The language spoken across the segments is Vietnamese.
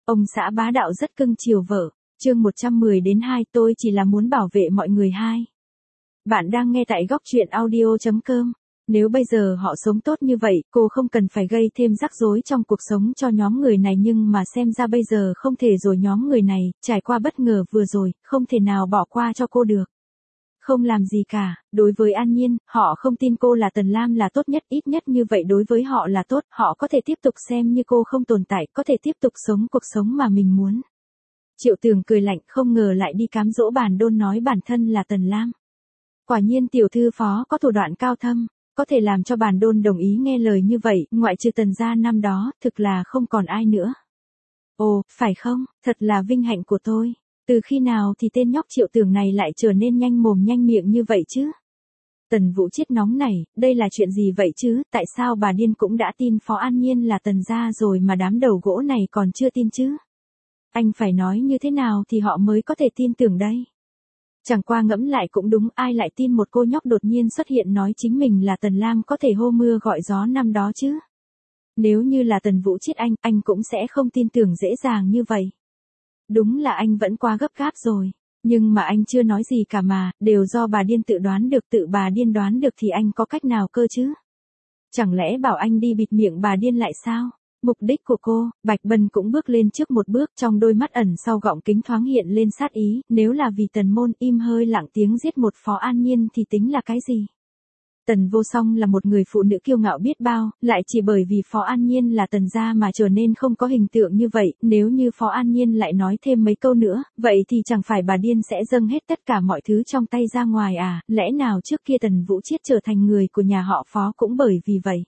Ông xã bá đạo rất cưng chiều vợ. Chương 110-2 tôi chỉ là muốn bảo vệ mọi người hai. Bạn đang nghe tại góc truyện audio.com. Nếu bây giờ họ sống tốt như vậy, cô không cần phải gây thêm rắc rối trong cuộc sống cho nhóm người này, nhưng mà xem ra bây giờ không thể rồi, nhóm người này, trải qua bất ngờ vừa rồi, không thể nào bỏ qua cho cô được. Không làm gì cả, đối với An Nhiên, họ không tin cô là Tần Lam là tốt nhất, ít nhất như vậy đối với họ là tốt, họ có thể tiếp tục xem như cô không tồn tại, có thể tiếp tục sống cuộc sống mà mình muốn. Triệu Tường cười lạnh, không ngờ lại đi cám dỗ Bàn Đôn nói bản thân là Tần Lam. Quả nhiên tiểu thư phó có thủ đoạn cao thâm, có thể làm cho Bàn Đôn đồng ý nghe lời như vậy, ngoại trừ Tần gia năm đó, thực là không còn ai nữa. Ồ, phải không, thật là vinh hạnh của tôi. Từ khi nào thì tên nhóc Triệu Tường này lại trở nên nhanh mồm nhanh miệng như vậy chứ? Tần Vũ Chiết nóng này, đây là chuyện gì vậy chứ, tại sao bà điên cũng đã tin Phó An Nhiên là Tần gia rồi mà đám đầu gỗ này còn chưa tin chứ? Anh phải nói như thế nào thì họ mới có thể tin tưởng đây? Chẳng qua ngẫm lại cũng đúng, ai lại tin một cô nhóc đột nhiên xuất hiện nói chính mình là Tần Lam có thể hô mưa gọi gió năm đó chứ? Nếu như là Tần Vũ Chiết anh cũng sẽ không tin tưởng dễ dàng như vậy. Đúng là anh vẫn quá gấp gáp rồi, nhưng mà anh chưa nói gì cả mà, đều do bà điên tự đoán được, tự bà điên đoán được thì anh có cách nào cơ chứ? Chẳng lẽ bảo anh đi bịt miệng bà điên lại sao? Mục đích của cô, Bạch Bân cũng bước lên trước một bước, trong đôi mắt ẩn sau gọng kính thoáng hiện lên sát ý, nếu là vì Tần Môn im hơi lặng tiếng giết một Phó An Nhiên thì tính là cái gì? Tần Vô Song là một người phụ nữ kiêu ngạo biết bao, lại chỉ bởi vì Phó An Nhiên là Tần gia mà trở nên không có hình tượng như vậy, nếu như Phó An Nhiên lại nói thêm mấy câu nữa, vậy thì chẳng phải bà điên sẽ dâng hết tất cả mọi thứ trong tay ra ngoài à, lẽ nào trước kia Tần Vũ Chiết trở thành người của nhà họ Phó cũng bởi vì vậy.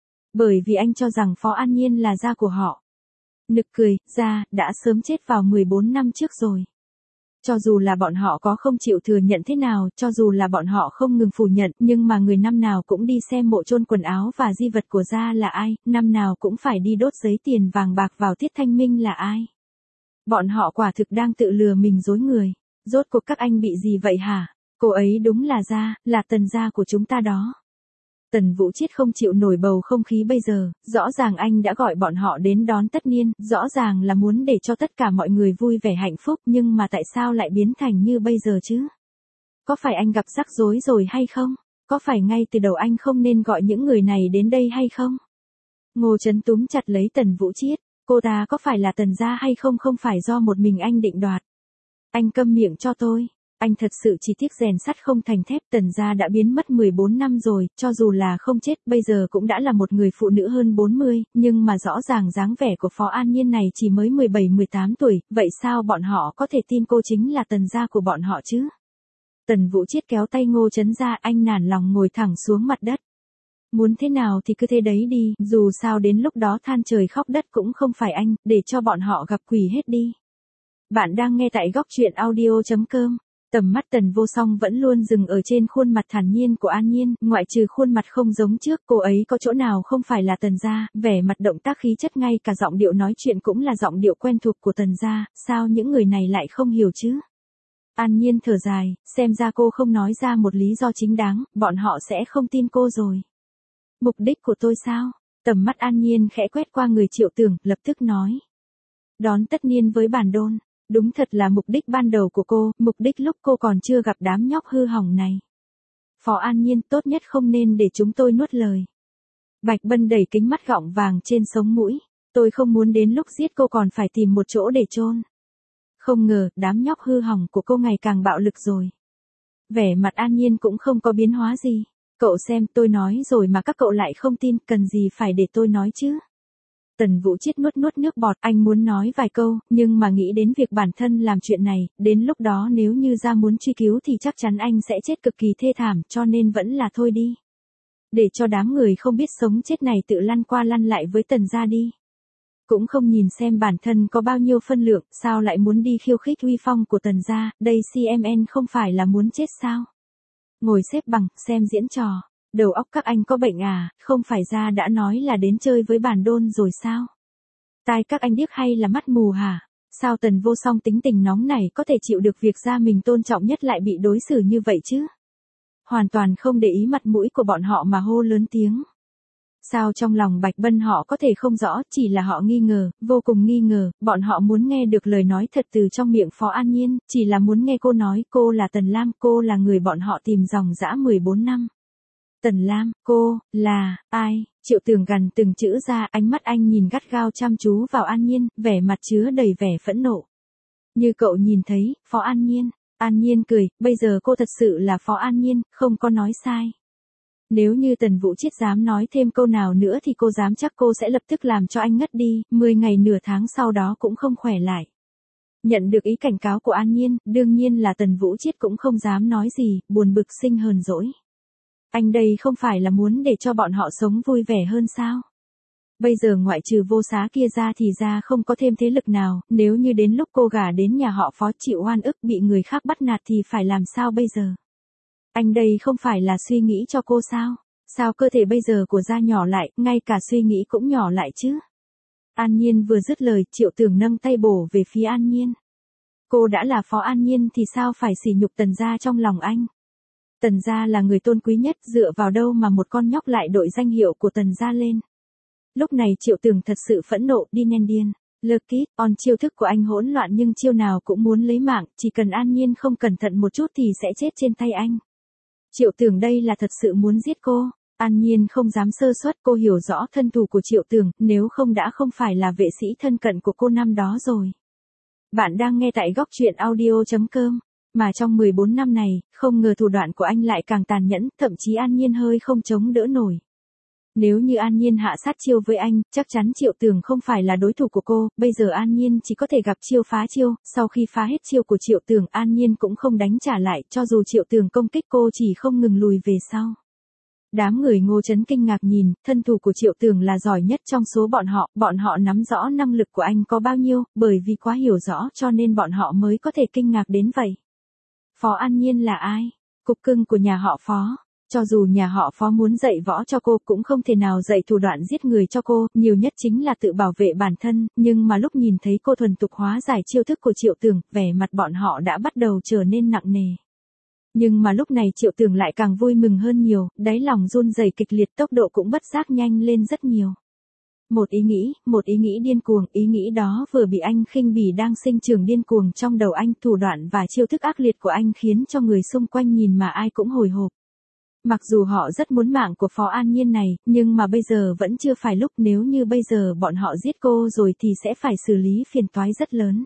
Bởi vì anh cho rằng Phó An Nhiên là gia của họ. Nực cười, gia, đã sớm chết vào 14 năm trước rồi. Cho dù là bọn họ có không chịu thừa nhận thế nào, cho dù là bọn họ không ngừng phủ nhận, nhưng mà người năm nào cũng đi xem mộ chôn quần áo và di vật của gia là ai, năm nào cũng phải đi đốt giấy tiền vàng bạc vào tiết thanh minh là ai. Bọn họ quả thực đang tự lừa mình dối người. Rốt cuộc các anh bị gì vậy hả? Cô ấy đúng là gia, là Tần gia của chúng ta đó. Tần Vũ Chiết không chịu nổi bầu không khí bây giờ, rõ ràng anh đã gọi bọn họ đến đón tất niên, rõ ràng là muốn để cho tất cả mọi người vui vẻ hạnh phúc, nhưng mà tại sao lại biến thành như bây giờ chứ? Có phải anh gặp rắc rối rồi hay không? Có phải ngay từ đầu anh không nên gọi những người này đến đây hay không? Ngô Chấn túm chặt lấy Tần Vũ Chiết, cô ta có phải là Tần gia hay không, không phải do một mình anh định đoạt. Anh câm miệng cho tôi. Anh thật sự chỉ tiếc rèn sắt không thành thép, Tần gia đã biến mất 14 năm rồi, cho dù là không chết, bây giờ cũng đã là một người phụ nữ hơn 40, nhưng mà rõ ràng dáng vẻ của Phó An Nhiên này chỉ mới 17-18 tuổi, vậy sao bọn họ có thể tin cô chính là Tần gia của bọn họ chứ? Tần Vũ Chiết kéo tay Ngô Chấn ra, anh nản lòng ngồi thẳng xuống mặt đất. Muốn thế nào thì cứ thế đấy đi, dù sao đến lúc đó than trời khóc đất cũng không phải anh, để cho bọn họ gặp quỷ hết đi. Bạn đang nghe tại góc truyện audio.com. Tầm mắt Tần Vô Song vẫn luôn dừng ở trên khuôn mặt thản nhiên của An Nhiên, ngoại trừ khuôn mặt không giống trước, cô ấy có chỗ nào không phải là Tần gia, vẻ mặt động tác khí chất ngay cả giọng điệu nói chuyện cũng là giọng điệu quen thuộc của Tần gia, sao những người này lại không hiểu chứ? An Nhiên thở dài, xem ra cô không nói ra một lý do chính đáng, bọn họ sẽ không tin cô rồi. Mục đích của tôi sao? Tầm mắt An Nhiên khẽ quét qua người Triệu Tường, lập tức nói. Đón tất niên với Bàn Đôn. Đúng thật là mục đích ban đầu của cô, mục đích lúc cô còn chưa gặp đám nhóc hư hỏng này. Phó An Nhiên, tốt nhất không nên để chúng tôi nuốt lời. Bạch Bân đẩy kính mắt gọng vàng trên sống mũi. Tôi không muốn đến lúc giết cô còn phải tìm một chỗ để chôn. Không ngờ, đám nhóc hư hỏng của cô ngày càng bạo lực rồi. Vẻ mặt An Nhiên cũng không có biến hóa gì. Cậu xem, tôi nói rồi mà các cậu lại không tin, cần gì phải để tôi nói chứ? Tần Vũ Chiết nuốt nước bọt, anh muốn nói vài câu, nhưng mà nghĩ đến việc bản thân làm chuyện này, đến lúc đó nếu như ra muốn truy cứu thì chắc chắn anh sẽ chết cực kỳ thê thảm, cho nên vẫn là thôi đi. Để cho đám người không biết sống chết này tự lăn qua lăn lại với Tần gia đi. Cũng không nhìn xem bản thân có bao nhiêu phân lượng, sao lại muốn đi khiêu khích uy phong của Tần gia, đây CMN không phải là muốn chết sao? Ngồi xếp bằng, xem diễn trò. Đầu óc các anh có bệnh à, không phải ra đã nói là đến chơi với Bàn Đôn rồi sao? Tai các anh điếc hay là mắt mù hả? Sao Tần Vô Song tính tình nóng này có thể chịu được việc gia mình tôn trọng nhất lại bị đối xử như vậy chứ? Hoàn toàn không để ý mặt mũi của bọn họ mà hô lớn tiếng. Sao trong lòng Bạch Bân họ có thể không rõ, chỉ là họ nghi ngờ, vô cùng nghi ngờ, bọn họ muốn nghe được lời nói thật từ trong miệng Phó An Nhiên, chỉ là muốn nghe cô nói cô là Tần Lam, cô là người bọn họ tìm dòng dã 14 năm. Tần Lam, cô, là, ai? Triệu Tường gằn từng chữ ra, ánh mắt anh nhìn gắt gao chăm chú vào An Nhiên, vẻ mặt chứa đầy vẻ phẫn nộ. Như cậu nhìn thấy, Phó An Nhiên. An Nhiên cười, bây giờ cô thật sự là Phó An Nhiên, không có nói sai. Nếu như Tần Vũ Chiết dám nói thêm câu nào nữa thì cô dám chắc cô sẽ lập tức làm cho anh ngất đi, 10 ngày nửa tháng sau đó cũng không khỏe lại. Nhận được ý cảnh cáo của An Nhiên, đương nhiên là Tần Vũ Chiết cũng không dám nói gì, buồn bực sinh hờn dỗi. Anh đây không phải là muốn để cho bọn họ sống vui vẻ hơn sao? Bây giờ ngoại trừ Vô Xá kia ra thì ra không có thêm thế lực nào, nếu như đến lúc cô gả đến nhà họ Phó chịu oan ức bị người khác bắt nạt thì phải làm sao bây giờ? Anh đây không phải là suy nghĩ cho cô sao? Sao cơ thể bây giờ của gia nhỏ lại, ngay cả suy nghĩ cũng nhỏ lại chứ? An Nhiên vừa dứt lời, Triệu Tường nâng tay bổ về phía An Nhiên. Cô đã là Phó An Nhiên thì sao phải sỉ nhục Tần gia trong lòng anh? Tần gia là người tôn quý nhất, dựa vào đâu mà một con nhóc lại đội danh hiệu của Tần gia lên? Lúc này Triệu Tường thật sự phẫn nộ, đi nhen điên. Lucky, on chiêu thức của anh hỗn loạn nhưng chiêu nào cũng muốn lấy mạng, chỉ cần An Nhiên không cẩn thận một chút thì sẽ chết trên tay anh. Triệu Tường đây là thật sự muốn giết cô. An Nhiên không dám sơ suất, cô hiểu rõ thân thủ của Triệu Tường, nếu không đã không phải là vệ sĩ thân cận của cô năm đó rồi. Bạn đang nghe tại góc truyện audio.com. Mà trong 14 năm này, không ngờ thủ đoạn của anh lại càng tàn nhẫn, thậm chí An Nhiên hơi không chống đỡ nổi. Nếu như An Nhiên hạ sát chiêu với anh, chắc chắn Triệu Tường không phải là đối thủ của cô, bây giờ An Nhiên chỉ có thể gặp chiêu phá chiêu, sau khi phá hết chiêu của Triệu Tường, An Nhiên cũng không đánh trả lại, cho dù Triệu Tường công kích cô chỉ không ngừng lùi về sau. Đám người Ngô Chấn kinh ngạc nhìn, thân thủ của Triệu Tường là giỏi nhất trong số bọn họ nắm rõ năng lực của anh có bao nhiêu, bởi vì quá hiểu rõ cho nên bọn họ mới có thể kinh ngạc đến vậy. Phó An Nhiên là ai? Cục cưng của nhà họ Phó. Cho dù nhà họ Phó muốn dạy võ cho cô cũng không thể nào dạy thủ đoạn giết người cho cô, nhiều nhất chính là tự bảo vệ bản thân, nhưng mà lúc nhìn thấy cô thuần thục hóa giải chiêu thức của Triệu Tường, vẻ mặt bọn họ đã bắt đầu trở nên nặng nề. Nhưng mà lúc này Triệu Tường lại càng vui mừng hơn nhiều, đáy lòng run rẩy kịch liệt, tốc độ cũng bất giác nhanh lên rất nhiều. Một ý nghĩ điên cuồng, ý nghĩ đó vừa bị anh khinh bỉ đang sinh trưởng điên cuồng trong đầu anh, thủ đoạn và chiêu thức ác liệt của anh khiến cho người xung quanh nhìn mà ai cũng hồi hộp. Mặc dù họ rất muốn mạng của Phó An Nhiên này, nhưng mà bây giờ vẫn chưa phải lúc, nếu như bây giờ bọn họ giết cô rồi thì sẽ phải xử lý phiền toái rất lớn.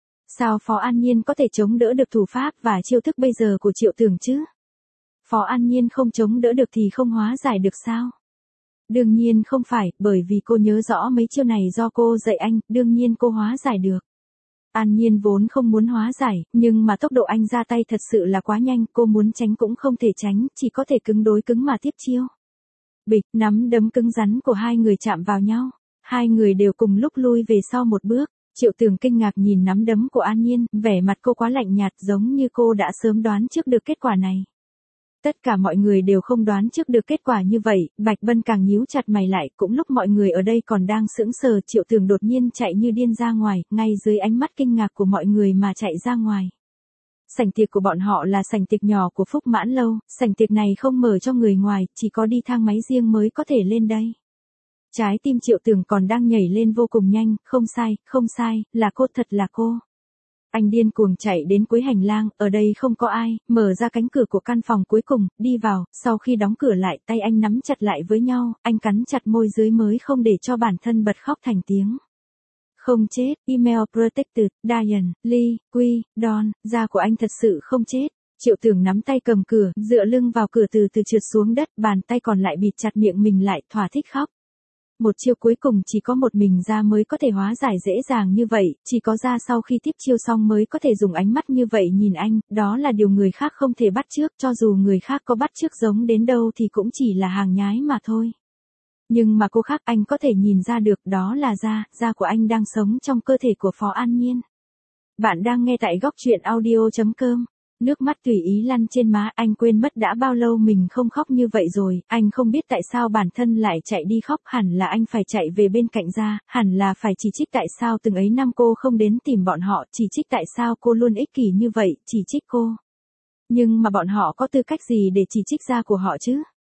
Sao Phó An Nhiên có thể chống đỡ được thủ pháp và chiêu thức bây giờ của Triệu Tường chứ? Phó An Nhiên không chống đỡ được thì không hóa giải được sao? Đương nhiên không phải, bởi vì cô nhớ rõ mấy chiêu này do cô dạy anh, đương nhiên cô hóa giải được. An Nhiên vốn không muốn hóa giải, nhưng mà tốc độ anh ra tay thật sự là quá nhanh, cô muốn tránh cũng không thể tránh, chỉ có thể cứng đối cứng mà tiếp chiêu. Bịch, nắm đấm cứng rắn của hai người chạm vào nhau. Hai người đều cùng lúc lui về sau một bước. Triệu Tường kinh ngạc nhìn nắm đấm của An Nhiên, vẻ mặt cô quá lạnh nhạt, giống như cô đã sớm đoán trước được kết quả này. Tất cả mọi người đều không đoán trước được kết quả như vậy, Bạch Bân càng nhíu chặt mày lại, cũng lúc mọi người ở đây còn đang sững sờ, Triệu Tường đột nhiên chạy như điên ra ngoài, ngay dưới ánh mắt kinh ngạc của mọi người mà chạy ra ngoài. Sảnh tiệc của bọn họ là sảnh tiệc nhỏ của Phúc Mãn Lâu, sảnh tiệc này không mở cho người ngoài, chỉ có đi thang máy riêng mới có thể lên đây. Trái tim Triệu Tường còn đang nhảy lên vô cùng nhanh, không sai, là cô, thật là cô. Anh điên cuồng chạy đến cuối hành lang, ở đây không có ai, mở ra cánh cửa của căn phòng cuối cùng, đi vào, sau khi đóng cửa lại, tay anh nắm chặt lại với nhau, anh cắn chặt môi dưới mới không để cho bản thân bật khóc thành tiếng. Không chết, email protected, Diane, Lee, Quy, Don, da của anh thật sự không chết. Triệu Tường nắm tay cầm cửa, dựa lưng vào cửa từ từ trượt xuống đất, bàn tay còn lại bịt chặt miệng mình lại, thỏa thích khóc. Một chiêu cuối cùng chỉ có một mình ra mới có thể hóa giải dễ dàng như vậy, chỉ có ra sau khi tiếp chiêu xong mới có thể dùng ánh mắt như vậy nhìn anh, đó là điều người khác không thể bắt chước, cho dù người khác có bắt chước giống đến đâu thì cũng chỉ là hàng nhái mà thôi. Nhưng mà cô khác, anh có thể nhìn ra được, đó là da của anh đang sống trong cơ thể của Phó An Nhiên. Bạn đang nghe tại góc truyện audio.com. Nước mắt tùy ý lăn trên má, anh quên mất đã bao lâu mình không khóc như vậy rồi, anh không biết tại sao bản thân lại chạy đi khóc, hẳn là anh phải chạy về bên cạnh ra, hẳn là phải chỉ trích tại sao từng ấy năm cô không đến tìm bọn họ, chỉ trích tại sao cô luôn ích kỷ như vậy, chỉ trích cô. Nhưng mà bọn họ có tư cách gì để chỉ trích da của họ chứ?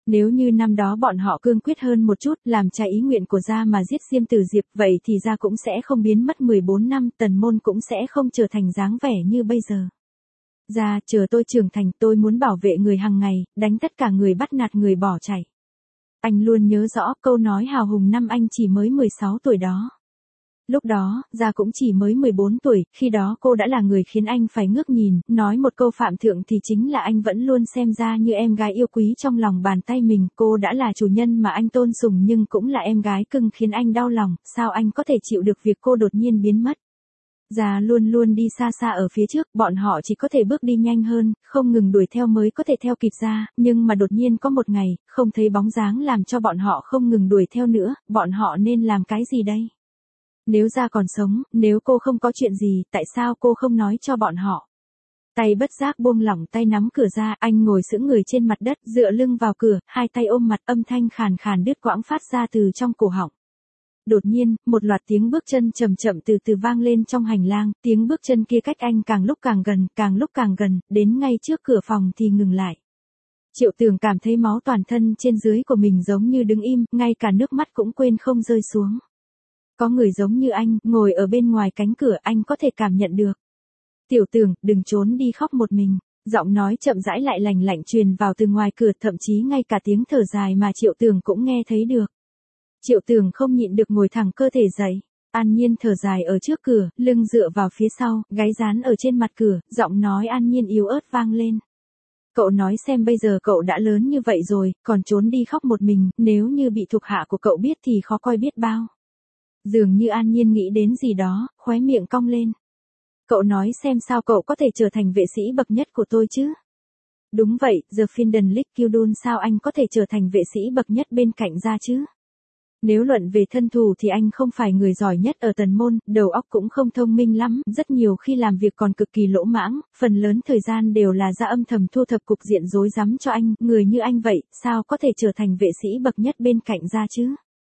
Nếu như năm đó bọn họ cương quyết hơn một chút, làm trái ý nguyện của gia mà giết Diêm Tử Diệp, vậy thì gia cũng sẽ không biến mất 14 năm, Tần Môn cũng sẽ không trở thành dáng vẻ như bây giờ. Gia, chờ tôi trưởng thành, tôi muốn bảo vệ người hàng ngày, đánh tất cả người bắt nạt người bỏ chạy. Anh luôn nhớ rõ câu nói hào hùng năm anh chỉ mới 16 tuổi đó. Lúc đó, Gia cũng chỉ mới 14 tuổi, khi đó cô đã là người khiến anh phải ngước nhìn, nói một câu phạm thượng thì chính là anh vẫn luôn xem Gia như em gái yêu quý trong lòng bàn tay mình, cô đã là chủ nhân mà anh tôn sùng nhưng cũng là em gái cưng khiến anh đau lòng, sao anh có thể chịu được việc cô đột nhiên biến mất. Gia luôn luôn đi xa xa ở phía trước, bọn họ chỉ có thể bước đi nhanh hơn, không ngừng đuổi theo mới có thể theo kịp Gia, nhưng mà đột nhiên có một ngày, không thấy bóng dáng làm cho bọn họ không ngừng đuổi theo nữa, bọn họ nên làm cái gì đây? Nếu Gia còn sống, nếu cô không có chuyện gì, tại sao cô không nói cho bọn họ? Tay bất giác buông lỏng tay nắm cửa ra, anh ngồi sững người trên mặt đất, dựa lưng vào cửa, hai tay ôm mặt, âm thanh khàn khàn đứt quãng phát ra từ trong cổ họng. Đột nhiên, một loạt tiếng bước chân chậm chậm từ từ vang lên trong hành lang, tiếng bước chân kia cách anh càng lúc càng gần, đến ngay trước cửa phòng thì ngừng lại. Triệu Tường cảm thấy máu toàn thân trên dưới của mình giống như đứng im, ngay cả nước mắt cũng quên không rơi xuống. Có người giống như anh, ngồi ở bên ngoài cánh cửa, anh có thể cảm nhận được. Tiểu Tường, đừng trốn đi khóc một mình. Giọng nói chậm rãi lại lành lạnh truyền vào từ ngoài cửa, thậm chí ngay cả tiếng thở dài mà Triệu Tường cũng nghe thấy được. Triệu Tường không nhịn được ngồi thẳng cơ thể dậy. An Nhiên thở dài ở trước cửa, lưng dựa vào phía sau, gáy dán ở trên mặt cửa, giọng nói An Nhiên yếu ớt vang lên. Cậu nói xem bây giờ cậu đã lớn như vậy rồi, còn trốn đi khóc một mình, nếu như bị thuộc hạ của cậu biết thì khó coi biết bao. Dường như An Nhiên nghĩ đến gì đó, khóe miệng cong lên. Cậu nói xem sao cậu có thể trở thành vệ sĩ bậc nhất của tôi chứ? Đúng vậy, The Finden Lick Kyudun, sao anh có thể trở thành vệ sĩ bậc nhất bên cạnh Gia chứ? Nếu luận về thân thủ thì anh không phải người giỏi nhất ở Tần Môn, đầu óc cũng không thông minh lắm, rất nhiều khi làm việc còn cực kỳ lỗ mãng, phần lớn thời gian đều là Gia âm thầm thu thập cục diện rối rắm cho anh, người như anh vậy, sao có thể trở thành vệ sĩ bậc nhất bên cạnh Gia chứ?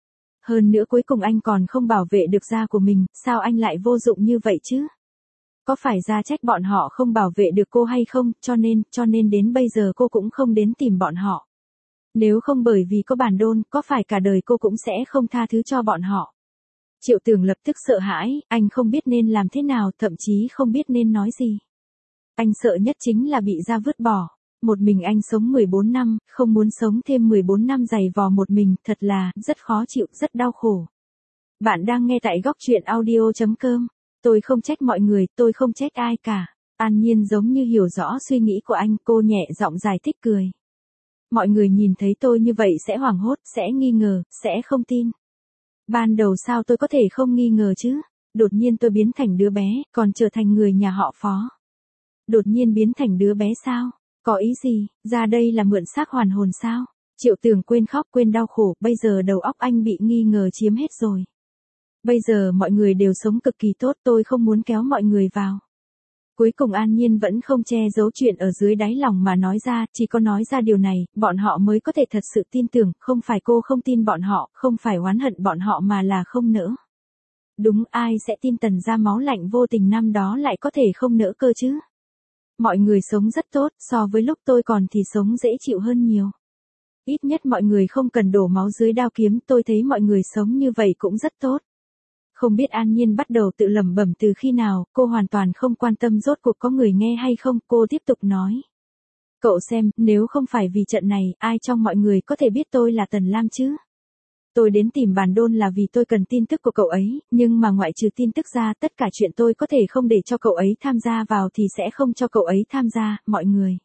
Hơn nữa cuối cùng anh còn không bảo vệ được Gia của mình, sao anh lại vô dụng như vậy chứ? Có phải Gia trách bọn họ không bảo vệ được cô hay không, cho nên đến bây giờ cô cũng không đến tìm bọn họ. Nếu không bởi vì có Bản Đôn, có phải cả đời cô cũng sẽ không tha thứ cho bọn họ. Triệu Tường lập tức sợ hãi, anh không biết nên làm thế nào, thậm chí không biết nên nói gì. Anh sợ nhất chính là bị Gia vứt bỏ. Một mình anh sống 14 năm, không muốn sống thêm 14 năm dày vò một mình, thật là, rất khó chịu, rất đau khổ. Bạn đang nghe tại góc truyện audio.com. Tôi không trách mọi người, tôi không trách ai cả. An Nhiên giống như hiểu rõ suy nghĩ của anh, cô nhẹ giọng giải thích cười. Mọi người nhìn thấy tôi như vậy sẽ hoảng hốt, sẽ nghi ngờ, sẽ không tin. Ban đầu sao tôi có thể không nghi ngờ chứ? Đột nhiên tôi biến thành đứa bé, còn trở thành người nhà họ Phó. Đột nhiên biến thành đứa bé sao? Có ý gì? Ra đây là mượn xác hoàn hồn sao? Triệu Tường quên khóc quên đau khổ, bây giờ đầu óc anh bị nghi ngờ chiếm hết rồi. Bây giờ mọi người đều sống cực kỳ tốt, tôi không muốn kéo mọi người vào. Cuối cùng An Nhiên vẫn không che giấu chuyện ở dưới đáy lòng mà nói ra, chỉ có nói ra điều này, bọn họ mới có thể thật sự tin tưởng, không phải cô không tin bọn họ, không phải oán hận bọn họ mà là không nỡ. Đúng, ai sẽ tin Tần Gia máu lạnh vô tình năm đó lại có thể không nỡ cơ chứ? Mọi người sống rất tốt, so với lúc tôi còn thì sống dễ chịu hơn nhiều. Ít nhất mọi người không cần đổ máu dưới đao kiếm, tôi thấy mọi người sống như vậy cũng rất tốt. Không biết An Nhiên bắt đầu tự lẩm bẩm từ khi nào, cô hoàn toàn không quan tâm rốt cuộc có người nghe hay không, cô tiếp tục nói. Cậu xem, nếu không phải vì trận này, ai trong mọi người có thể biết tôi là Tần Lam chứ? Tôi đến tìm Bản Đôn là vì tôi cần tin tức của cậu ấy, nhưng mà ngoại trừ tin tức ra, tất cả chuyện tôi có thể không để cho cậu ấy tham gia vào thì sẽ không cho cậu ấy tham gia, mọi người.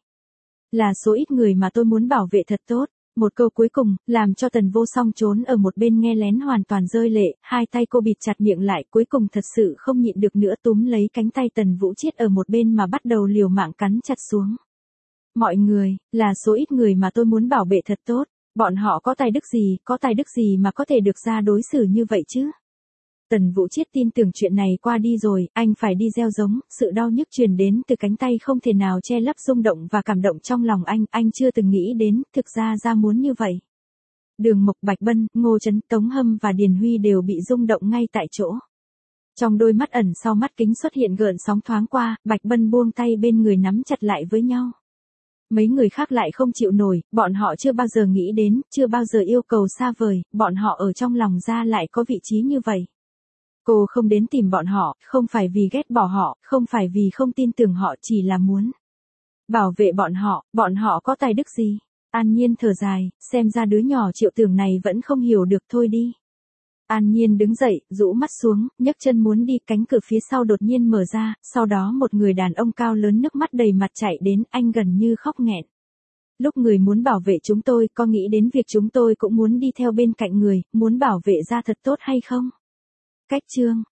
Là số ít người mà tôi muốn bảo vệ thật tốt. Một câu cuối cùng, làm cho Tần Vô Song trốn ở một bên nghe lén hoàn toàn rơi lệ, hai tay cô bịt chặt miệng lại, cuối cùng thật sự không nhịn được nữa túm lấy cánh tay Tần Vũ Chiết ở một bên mà bắt đầu liều mạng cắn chặt xuống. Mọi người, là số ít người mà tôi muốn bảo vệ thật tốt, bọn họ có tài đức gì mà có thể được Gia đối xử như vậy chứ? Tần Vũ Chiết tin tưởng chuyện này qua đi rồi, anh phải đi gieo giống, sự đau nhức truyền đến từ cánh tay không thể nào che lấp rung động và cảm động trong lòng anh chưa từng nghĩ đến, thực ra Gia muốn như vậy. Đường Mộc, Bạch Bân, Ngô Trấn, Tống Hâm và Điền Huy đều bị rung động ngay tại chỗ. Trong đôi mắt ẩn sau mắt kính xuất hiện gợn sóng thoáng qua, Bạch Bân buông tay bên người nắm chặt lại với nhau. Mấy người khác lại không chịu nổi, bọn họ chưa bao giờ nghĩ đến, chưa bao giờ yêu cầu xa vời, bọn họ ở trong lòng Gia lại có vị trí như vậy. Cô không đến tìm bọn họ, không phải vì ghét bỏ họ, không phải vì không tin tưởng họ, chỉ là muốn bảo vệ bọn họ có tài đức gì? An Nhiên thở dài, xem ra đứa nhỏ Triệu Tưởng này vẫn không hiểu được, thôi đi. An Nhiên đứng dậy, rũ mắt xuống, nhấc chân muốn đi, cánh cửa phía sau đột nhiên mở ra, sau đó một người đàn ông cao lớn nước mắt đầy mặt chạy đến, anh gần như khóc nghẹn. Lúc người muốn bảo vệ chúng tôi, có nghĩ đến việc chúng tôi cũng muốn đi theo bên cạnh người, muốn bảo vệ Gia thật tốt hay không? Cách chương